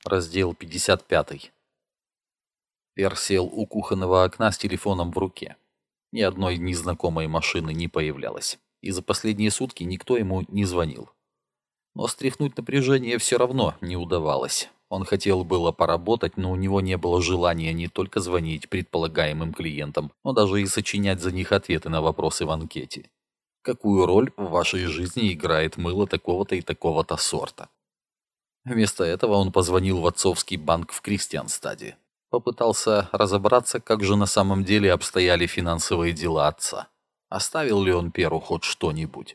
Раздел 55. Пер сел у кухонного окна с телефоном в руке. Ни одной незнакомой машины не появлялось, и за последние сутки никто ему не звонил. Но стряхнуть напряжение все равно не удавалось. Он хотел было поработать, но у него не было желания не только звонить предполагаемым клиентам, но даже и сочинять за них ответы на вопросы в анкете. Какую роль в вашей жизни играет мыло такого-то и такого-то сорта? Вместо этого он позвонил в отцовский банк в Кристианстаде. Попытался разобраться, как же на самом деле обстояли финансовые дела отца. Оставил ли он Перу хоть что-нибудь?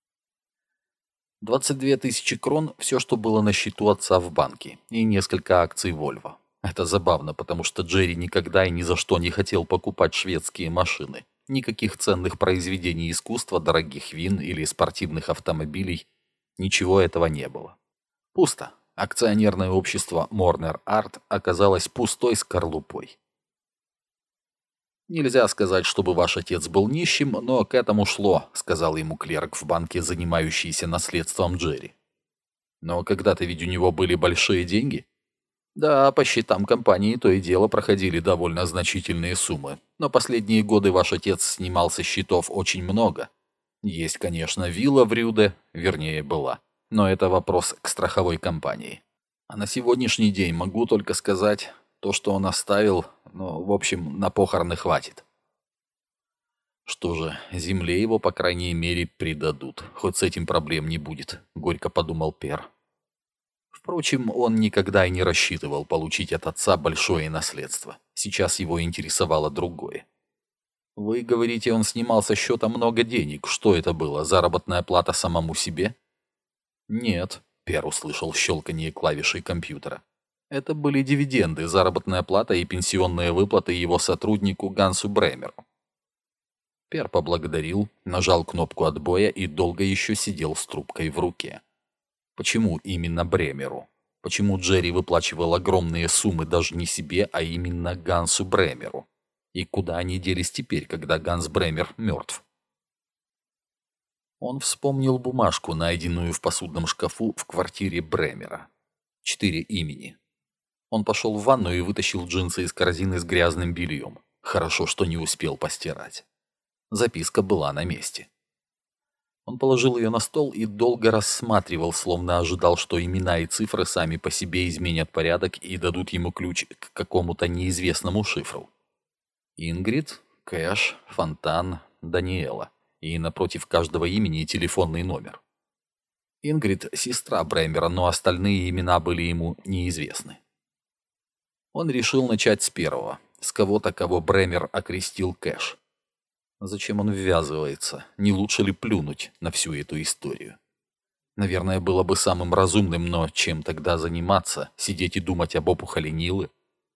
22 тысячи крон – все, что было на счету отца в банке, и несколько акций Volvo. Это забавно, потому что Джерри никогда и ни за что не хотел покупать шведские машины. Никаких ценных произведений искусства, дорогих вин или спортивных автомобилей. Ничего этого не было. Пусто. Акционерное общество Morner Art оказалось пустой скорлупой. «Нельзя сказать, чтобы ваш отец был нищим, но к этому шло», — сказал ему клерк в банке, занимающийся наследством Джерри. «Но когда-то ведь у него были большие деньги?» «Да, по счетам компании то и дело проходили довольно значительные суммы, но последние годы ваш отец снимал со счетов очень много. Есть, конечно, вилла в Рюде, вернее, была, но это вопрос к страховой компании. А на сегодняшний день могу только сказать, то, что он оставил, ну, в общем, на похороны хватит». «Что же, земле его, по крайней мере, придадут, хоть с этим проблем не будет», — горько подумал Пер. Впрочем, он никогда и не рассчитывал получить от отца большое наследство. Сейчас его интересовало другое. «Вы говорите, он снимал со счета много денег. Что это было, заработная плата самому себе?» «Нет», — Пер услышал щелканье клавишей компьютера. «Это были дивиденды, заработная плата и пенсионные выплаты его сотруднику Гансу Бремеру». Пер поблагодарил, нажал кнопку отбоя и долго еще сидел с трубкой в руке. Почему именно Бремеру? Почему Джерри выплачивал огромные суммы даже не себе, а именно Гансу Бремеру? И куда они делись теперь, когда Ганс Бремер мертв? Он вспомнил бумажку, найденную в посудном шкафу в квартире Бремера. 4 имени. Он пошел в ванну и вытащил джинсы из корзины с грязным бельем. Хорошо, что не успел постирать. Записка была на месте. Он положил ее на стол и долго рассматривал, словно ожидал, что имена и цифры сами по себе изменят порядок и дадут ему ключ к какому-то неизвестному шифру. Ингрид, Кэш, Фонтан, Даниэла. И напротив каждого имени телефонный номер. Ингрид – сестра Бремера, но остальные имена были ему неизвестны. Он решил начать с первого, с кого-то, кого Бремер окрестил Кэш. Зачем он ввязывается? Не лучше ли плюнуть на всю эту историю? Наверное, было бы самым разумным, но чем тогда заниматься? Сидеть и думать об опухоли Нилы?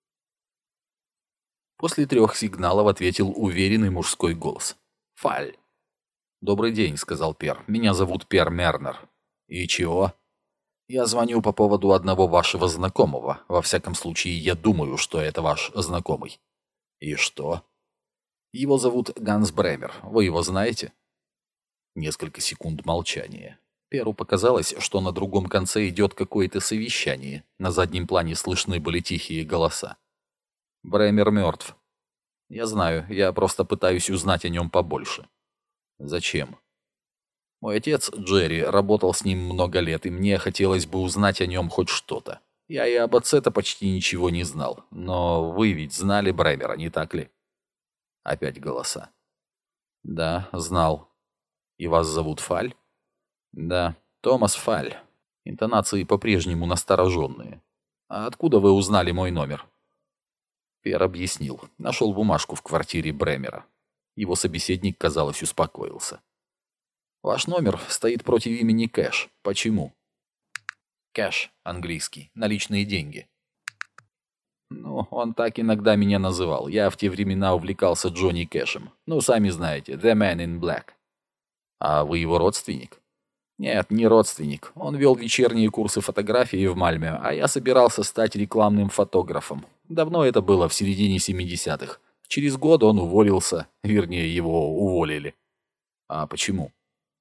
После 3 сигналов ответил уверенный мужской голос. «Фаль». «Добрый день», — сказал Пер. «Меня зовут Пер Мернер». «И чего?» «Я звоню по поводу одного вашего знакомого. Во всяком случае, я думаю, что это ваш знакомый». «И что?» «Его зовут Ганс Бремер. Вы его знаете?» Несколько секунд молчания. Перу показалось, что на другом конце идет какое-то совещание. На заднем плане слышны были тихие голоса. «Бремер мертв». «Я знаю, я просто пытаюсь узнать о нем побольше». «Зачем?» «Мой отец, Джерри, работал с ним много лет, и мне хотелось бы узнать о нем хоть что-то. Я и об отце-то почти ничего не знал. Но вы ведь знали Бремера, не так ли?» Опять голоса. «Да, знал. И вас зовут Фаль?» «Да, Томас Фаль. Интонации по-прежнему настороженные. А откуда вы узнали мой номер?» Пер объяснил. Нашел бумажку в квартире Бремера. Его собеседник, казалось, успокоился. «Ваш номер стоит против имени Кэш. Почему?» «Кэш, английский. Наличные деньги». «Ну, он так иногда меня называл. Я в те времена увлекался Джонни Кэшем. Ну, сами знаете, The Man in Black». «А вы его родственник?» «Нет, не родственник. Он вел вечерние курсы фотографии в Мальме, а я собирался стать рекламным фотографом. Давно это было, в середине 70-х. Через год он уволился, вернее, его уволили». «А почему?»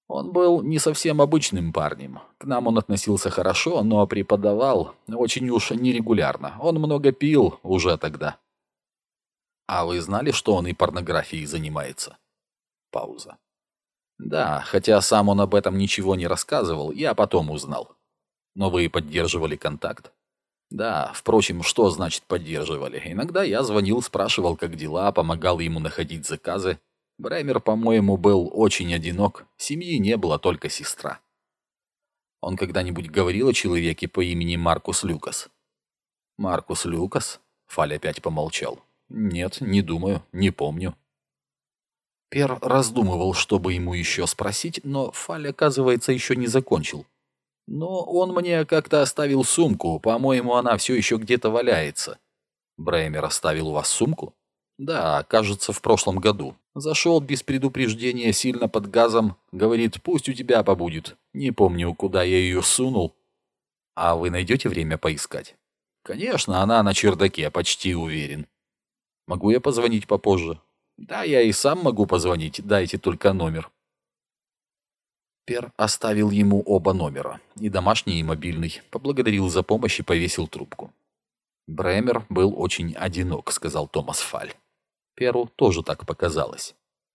Он был не совсем обычным парнем. К нам он относился хорошо, но преподавал очень уж нерегулярно. Он много пил уже тогда. А вы знали, что он и порнографией занимается? Пауза. Да, хотя сам он об этом ничего не рассказывал, я потом узнал. Но вы поддерживали контакт? Да, впрочем, что значит поддерживали? Иногда я звонил, спрашивал, как дела, помогал ему находить заказы. Бремер, по-моему, был очень одинок, семьи не было, только сестра. Он когда-нибудь говорил о человеке по имени Маркус Люкас? Маркус Люкас? Фаль опять помолчал. Нет, не думаю, не помню. Пер раздумывал, чтобы ему еще спросить, но Фаль, оказывается, еще не закончил. Но он мне как-то оставил сумку, по-моему, она все еще где-то валяется. Бремер оставил у вас сумку? Да, кажется, в прошлом году. Зашел без предупреждения, сильно под газом. Говорит, пусть у тебя побудет. Не помню, куда я ее сунул. А вы найдете время поискать? Конечно, она на чердаке, почти уверен. Могу я позвонить попозже? Да, я и сам могу позвонить, дайте только номер. Пер оставил ему оба номера, и домашний, и мобильный, поблагодарил за помощь и повесил трубку. «Бремер был очень одинок», — сказал Томас Фаль. Перу тоже так показалось.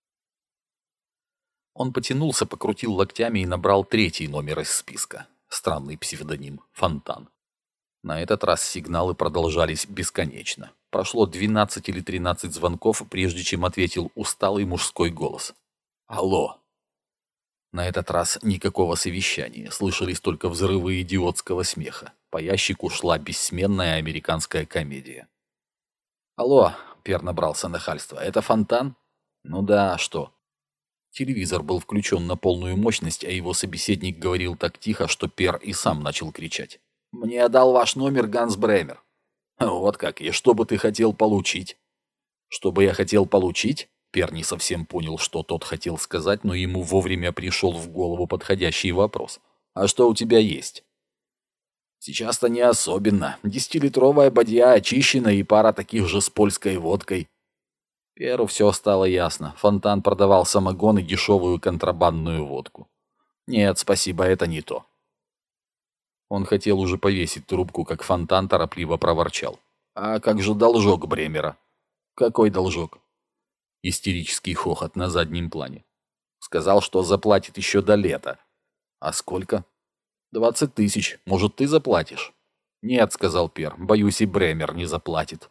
Он потянулся, покрутил локтями и набрал третий номер из списка. Странный псевдоним — Фонтан. На этот раз сигналы продолжались бесконечно. Прошло 12 или 13 звонков, прежде чем ответил усталый мужской голос. «Алло!» На этот раз никакого совещания, слышались только взрывы идиотского смеха. По ящику шла бессменная американская комедия. «Алло!» — Пер набрался нахальства. «Это Фонтан?» «Ну да, а что?» Телевизор был включен на полную мощность, а его собеседник говорил так тихо, что Пер и сам начал кричать. «Мне дал ваш номер Ганс Бремер». «Вот как, и что бы ты хотел получить?» «Что бы я хотел получить?» Пер не совсем понял, что тот хотел сказать, но ему вовремя пришел в голову подходящий вопрос. «А что у тебя есть?» «Сейчас-то не особенно. 10-литровая бадья очищена и пара таких же с польской водкой». Перу все стало ясно. Фонтан продавал самогон и дешевую контрабандную водку. «Нет, спасибо, это не то». Он хотел уже повесить трубку, как Фонтан торопливо проворчал. «А как же должок Бремера?» «Какой должок?» Истерический хохот на заднем плане. Сказал, что заплатит еще до лета. А сколько? 20 тысяч. Может, ты заплатишь? Нет, сказал Пер. Боюсь, и Бремер не заплатит.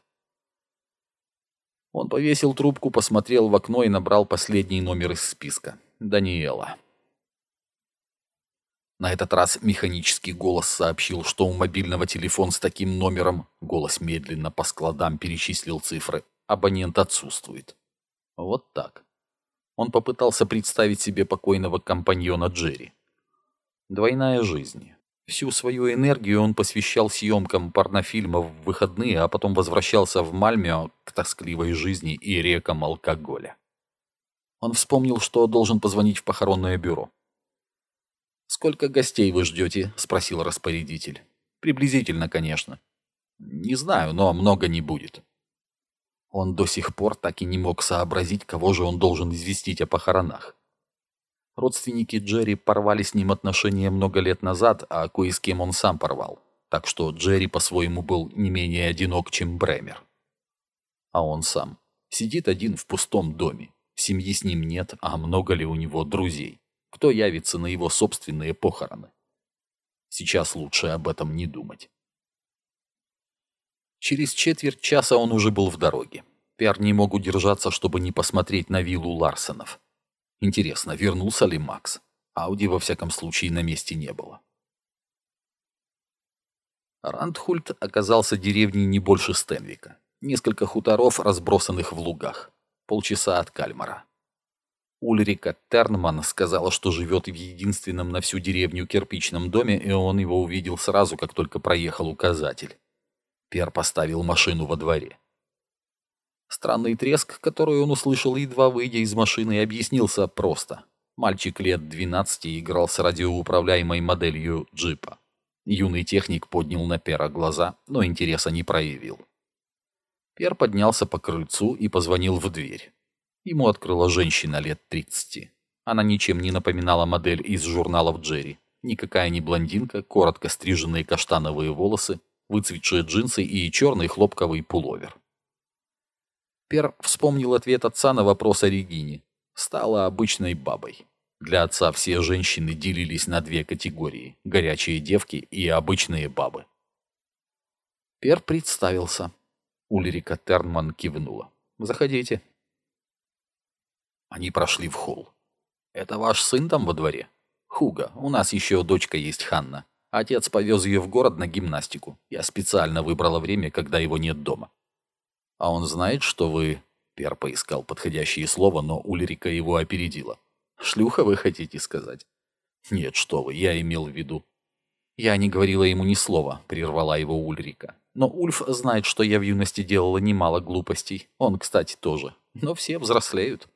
Он повесил трубку, посмотрел в окно и набрал последний номер из списка. Даниэла. На этот раз механический голос сообщил, что у мобильного телефона с таким номером, голос медленно по складам перечислил цифры, абонент отсутствует. Вот так. Он попытался представить себе покойного компаньона Джерри. Двойная жизнь. Всю свою энергию он посвящал съемкам порнофильмов в выходные, а потом возвращался в Мальмё к тоскливой жизни и рекам алкоголя. Он вспомнил, что должен позвонить в похоронное бюро. «Сколько гостей вы ждете?» — спросил распорядитель. «Приблизительно, конечно». «Не знаю, но много не будет». Он до сих пор так и не мог сообразить, кого же он должен известить о похоронах. Родственники Джерри порвали с ним отношения много лет назад, а кое с кем он сам порвал. Так что Джерри по-своему был не менее одинок, чем Бремер. А он сам сидит один в пустом доме. Семьи с ним нет, а много ли у него друзей? Кто явится на его собственные похороны? Сейчас лучше об этом не думать. Через четверть часа он уже был в дороге. Пер не мог удержаться, чтобы не посмотреть на виллу Ларсенов. Интересно, вернулся ли Макс? Ауди, во всяком случае, на месте не было. Рандхульт оказался деревней не больше Стенвика. Несколько хуторов, разбросанных в лугах. Полчаса от Кальмара. Ульрика Тернман сказала, что живет в единственном на всю деревню кирпичном доме, и он его увидел сразу, как только проехал указатель. Пер поставил машину во дворе. Странный треск, который он услышал, едва выйдя из машины, объяснился просто. Мальчик лет 12 играл с радиоуправляемой моделью джипа. Юный техник поднял на Пера глаза, но интереса не проявил. Пер поднялся по крыльцу и позвонил в дверь. Ему открыла женщина лет 30. Она ничем не напоминала модель из журналов Джерри. Никакая не блондинка, коротко стриженные каштановые волосы, выцветшие джинсы и черный хлопковый пуловер. Пер вспомнил ответ отца на вопрос о Регине. Стала обычной бабой. Для отца все женщины делились на две категории – горячие девки и обычные бабы. Пер представился. Ульрика Тернман кивнула. «Заходите». Они прошли в холл. «Это ваш сын там во дворе?» «Хуга, у нас еще дочка есть, Ханна. Отец повез ее в город на гимнастику. Я специально выбрала время, когда его нет дома». «А он знает, что вы...» Пер поискал подходящее слово, но Ульрика его опередила. «Шлюха, вы хотите сказать?» «Нет, что вы, я имел в виду...» «Я не говорила ему ни слова», — прервала его Ульрика. «Но Ульф знает, что я в юности делала немало глупостей. Он, кстати, тоже. Но все взрослеют».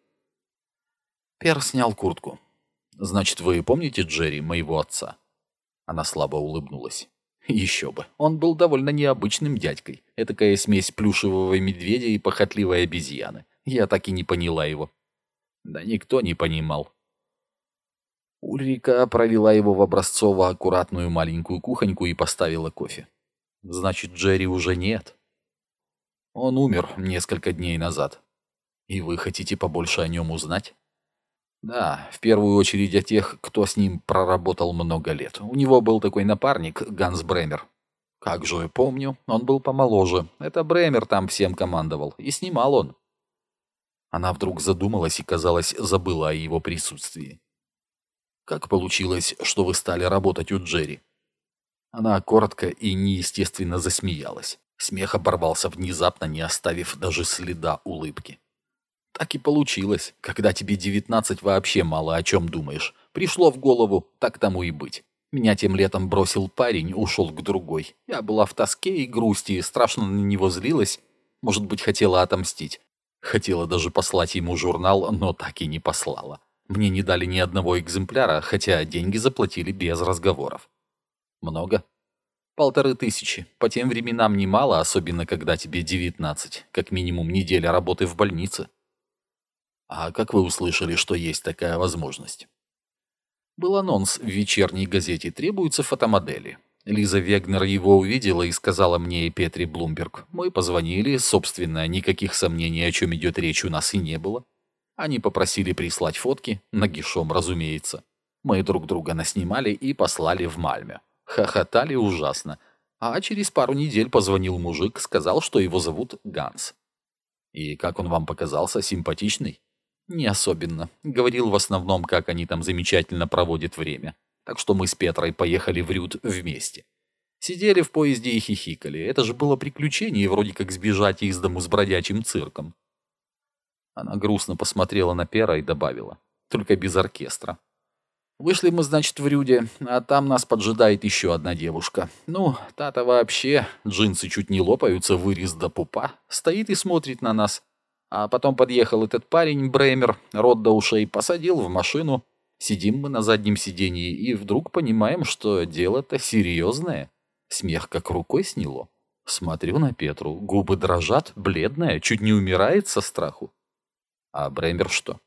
Пер снял куртку. «Значит, вы помните Джерри, моего отца?» Она слабо улыбнулась. «Еще бы. Он был довольно необычным дядькой. Этакая смесь плюшевого медведя и похотливой обезьяны. Я так и не поняла его». «Да никто не понимал». Ульрика провела его в образцово-аккуратную маленькую кухоньку и поставила кофе. «Значит, Джерри уже нет?» «Он умер несколько дней назад. И вы хотите побольше о нем узнать?» «Да, в первую очередь о тех, кто с ним проработал много лет. У него был такой напарник, Ганс Бремер». «Как же, помню, он был помоложе. Это Бремер там всем командовал. И снимал он». Она вдруг задумалась и, казалось, забыла о его присутствии. «Как получилось, что вы стали работать у Джерри?» Она коротко и неестественно засмеялась. Смех оборвался внезапно, не оставив даже следа улыбки. «Так и получилось. Когда тебе 19, вообще мало о чем думаешь. Пришло в голову, так тому и быть. Меня тем летом бросил парень, ушел к другой. Я была в тоске и грусти, страшно на него злилась. Может быть, хотела отомстить. Хотела даже послать ему журнал, но так и не послала. Мне не дали ни одного экземпляра, хотя деньги заплатили без разговоров». «Много?» 1500. По тем временам немало, особенно когда тебе 19. Как минимум неделя работы в больнице. А как вы услышали, что есть такая возможность? Был анонс в вечерней газете «Требуются фотомодели». Лиза Вегнер его увидела и сказала мне и Петре Блумберг. Мы позвонили, собственно, никаких сомнений, о чем идет речь, у нас и не было. Они попросили прислать фотки, нагишом, разумеется. Мы друг друга наснимали и послали в Мальме. Хохотали ужасно. А через пару недель позвонил мужик, сказал, что его зовут Ганс. И как он вам показался, симпатичный? Не особенно. Говорил в основном, как они там замечательно проводят время. Так что мы с Петрой поехали в Рюд вместе. Сидели в поезде и хихикали. Это же было приключение, вроде как сбежать из дому с бродячим цирком. Она грустно посмотрела на Пера и добавила. Только без оркестра. Вышли мы, значит, в Рюде, а там нас поджидает еще одна девушка. Ну, та-то вообще, джинсы чуть не лопаются, вырез до пупа. Стоит и смотрит на нас. А потом подъехал этот парень, Бремер, рот до ушей, посадил в машину. Сидим мы на заднем сиденье и вдруг понимаем, что дело-то серьезное. Смех как рукой сняло. Смотрю на Петру, губы дрожат, бледная, чуть не умирает со страху. А Бремер что?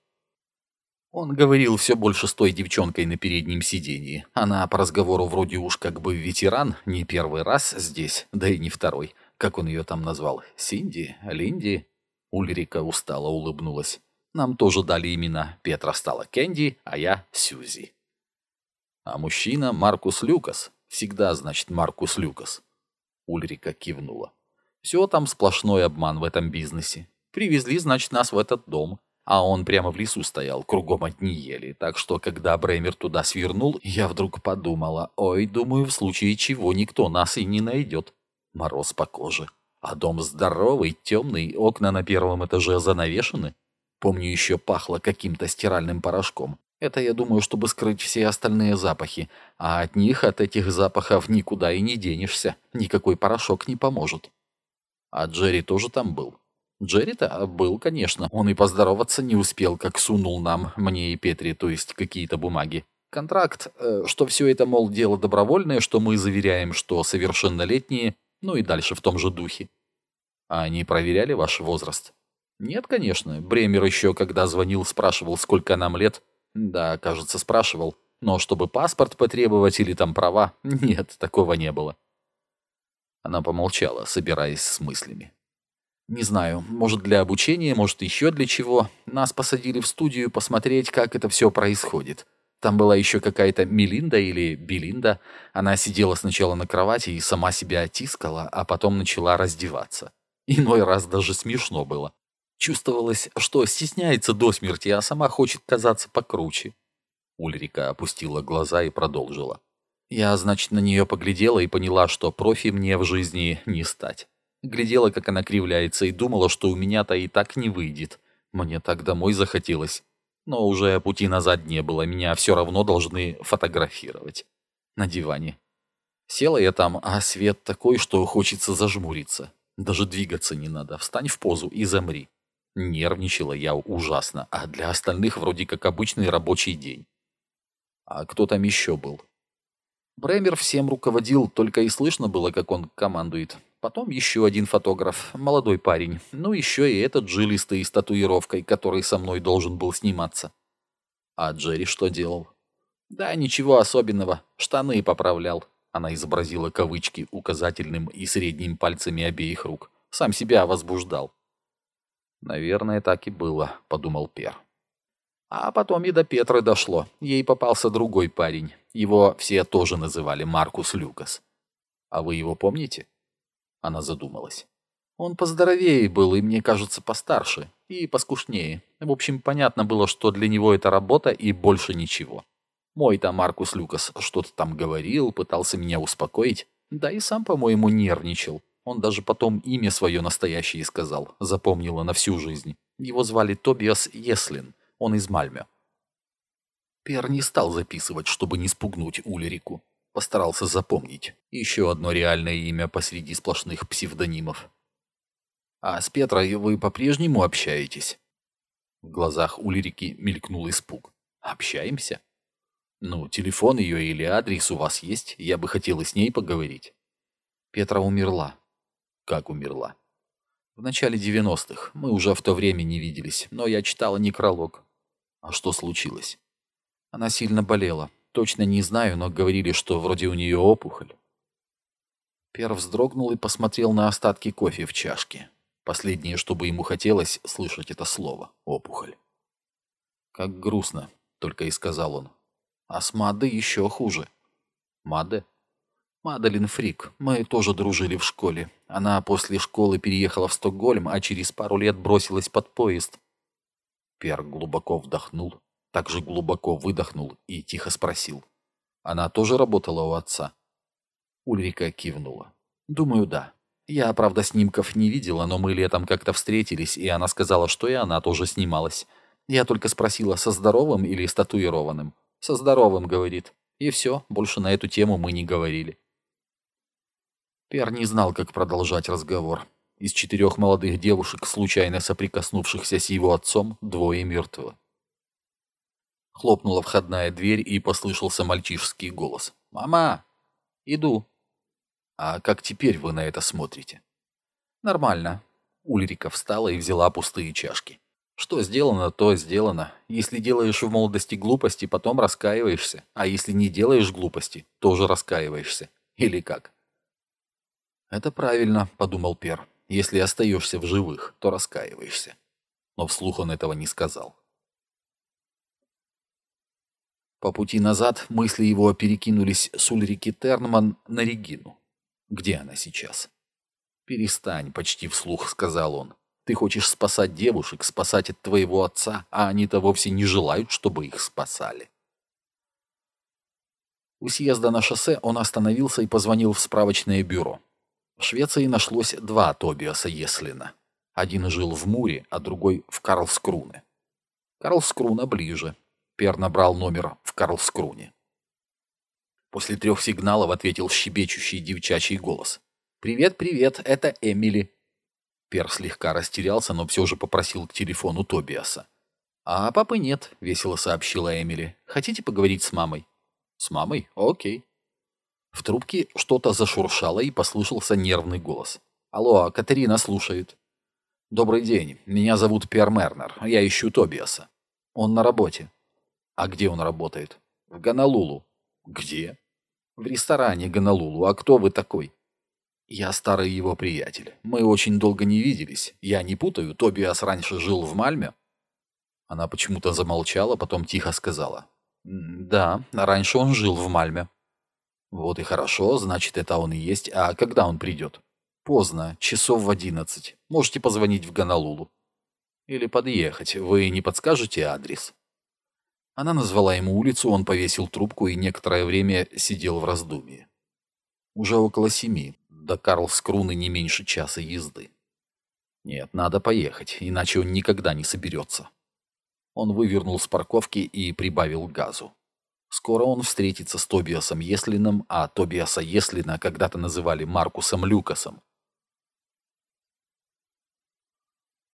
Он говорил все больше с той девчонкой на переднем сиденье. Она по разговору вроде уж как бы ветеран, не первый раз здесь, да и не второй. Как он ее там назвал? Синди? Линди? Ульрика устало улыбнулась. Нам тоже дали имена. Петра стала Кэнди, а я Сьюзи. А мужчина Маркус Люкас. Всегда, значит, Маркус Люкас. Ульрика кивнула. Все там сплошной обман в этом бизнесе. Привезли, значит, нас в этот дом. А он прямо в лесу стоял, кругом одни ели. Так что, когда Бремер туда свернул, я вдруг подумала, ой, думаю, в случае чего никто нас и не найдет. Мороз по коже. А дом здоровый, темный, окна на первом этаже занавешены. Помню, еще пахло каким-то стиральным порошком. Это, я думаю, чтобы скрыть все остальные запахи. А от них, от этих запахов, никуда и не денешься. Никакой порошок не поможет. А Джерри тоже там был? Джерри-то был, конечно. Он и поздороваться не успел, как сунул нам, мне и Петре, то есть какие-то бумаги. Контракт, что все это, мол, дело добровольное, что мы заверяем, что совершеннолетние, ну и дальше в том же духе. А они проверяли ваш возраст? Нет, конечно. Бремер еще, когда звонил, спрашивал, сколько нам лет. Да, кажется, спрашивал. Но чтобы паспорт потребовать или там права, нет, такого не было. Она помолчала, собираясь с мыслями. Не знаю, может для обучения, может еще для чего. Нас посадили в студию посмотреть, как это все происходит. Там была еще какая-то Мелинда или Белинда. Она сидела сначала на кровати и сама себя тискала, а потом начала раздеваться. Иной раз даже смешно было. Чувствовалось, что стесняется до смерти, а сама хочет казаться покруче. Ульрика опустила глаза и продолжила. Я, значит, на нее поглядела и поняла, что профи мне в жизни не стать. Глядела, как она кривляется, и думала, что у меня-то и так не выйдет. Мне так домой захотелось. Но уже пути назад не было, меня все равно должны фотографировать. На диване. Села я там, а свет такой, что хочется зажмуриться. Даже двигаться не надо. Встань в позу и замри. Нервничала я ужасно, а для остальных вроде как обычный рабочий день. А кто там еще был? Бремер всем руководил, только и слышно было, как он командует. Потом еще один фотограф, молодой парень. Ну, еще и этот жилистый с татуировкой, который со мной должен был сниматься. А Джерри что делал? Да, ничего особенного. Штаны поправлял. Она изобразила кавычки указательным и средним пальцами обеих рук. Сам себя возбуждал. Наверное, так и было, подумал Пер. А потом и до Петры дошло. Ей попался другой парень. Его все тоже называли Маркус Люкас. А вы его помните? Она задумалась. Он поздоровее был и, мне кажется, постарше. И поскушнее. В общем, понятно было, что для него это работа и больше ничего. Мой-то Маркус Люкас что-то там говорил, пытался меня успокоить. Да и сам, по-моему, нервничал. Он даже потом имя свое настоящее сказал. Запомнила на всю жизнь. Его звали Тобиас Еслин. Он из Мальмё. Пер не стал записывать, чтобы не спугнуть Ульрику. Постарался запомнить. Еще одно реальное имя посреди сплошных псевдонимов. «А с Петрой вы по-прежнему общаетесь?» В глазах Ульрики мелькнул испуг. «Общаемся? Ну, телефон ее или адрес у вас есть? Я бы хотел и с ней поговорить». Петра умерла. Как умерла? В начале 90-х. Мы уже в то время не виделись, но я читала некролог. А что случилось? Она сильно болела. Точно не знаю, но говорили, что вроде у нее опухоль. Пер вздрогнул и посмотрел на остатки кофе в чашке. Последнее, что бы ему хотелось, слышать это слово — опухоль. «Как грустно», — только и сказал он. «А с Мадой еще хуже». «Мадде?» «Мадалин Фрик. Мы тоже дружили в школе. Она после школы переехала в Стокгольм, а через пару лет бросилась под поезд». Пер глубоко вдохнул, также глубоко выдохнул и тихо спросил. «Она тоже работала у отца?» Ульрика кивнула. «Думаю, да. Я, правда, снимков не видела, но мы летом как-то встретились, и она сказала, что и она тоже снималась. Я только спросила, со здоровым или с татуированным. Со здоровым, говорит. И все, больше на эту тему мы не говорили». Пер не знал, как продолжать разговор. Из 4 молодых девушек, случайно соприкоснувшихся с его отцом, 2 мертвы. Хлопнула входная дверь, и послышался мальчишеский голос. «Мама! Иду!» «А как теперь вы на это смотрите?» «Нормально». Ульрика встала и взяла пустые чашки. «Что сделано, то сделано. Если делаешь в молодости глупости, потом раскаиваешься. А если не делаешь глупости, тоже раскаиваешься. Или как?» «Это правильно», — подумал Пер. «Если остаешься в живых, то раскаиваешься». Но вслух он этого не сказал. По пути назад мысли его перекинулись с Ульрики Тернман на Регину. Где она сейчас? «Перестань», — почти вслух сказал он. «Ты хочешь спасать девушек, спасать от твоего отца, а они-то вовсе не желают, чтобы их спасали». У съезда на шоссе он остановился и позвонил в справочное бюро. В Швеции нашлось 2 Тобиаса Еслина. Один жил в Муре, а другой в Карлскруне. Карлскруна ближе. Пер набрал номер в Карлскруне. После 3 сигналов ответил щебечущий девчачий голос. «Привет, привет, это Эмили». Пер слегка растерялся, но все же попросил к телефону Тобиаса. «А папы нет», — весело сообщила Эмили. «Хотите поговорить с мамой?» «С мамой? Окей». В трубке что-то зашуршало, и послышался нервный голос. «Алло, Катерина слушает». «Добрый день, меня зовут Пер Мернер, я ищу Тобиаса». «Он на работе». А где он работает? В Гонолулу. Где? В ресторане Гонолулу. А кто вы такой? Я старый его приятель. Мы очень долго не виделись. Я не путаю, Тобиас раньше жил в Мальме? Она почему-то замолчала, потом тихо сказала. Да, раньше он жил в Мальме. Вот и хорошо, значит, это он и есть. А когда он придет? Поздно, часов в 11. Можете позвонить в Гонолулу. Или подъехать. Вы не подскажете адрес? Она назвала ему улицу, он повесил трубку и некоторое время сидел в раздумье. Уже около 7. До Карлскруны не меньше часа езды. Нет, надо поехать, иначе он никогда не соберется. Он вывернул с парковки и прибавил газу. Скоро он встретится с Тобиасом Еслиным, а Тобиаса Еслина когда-то называли Маркусом Люкасом.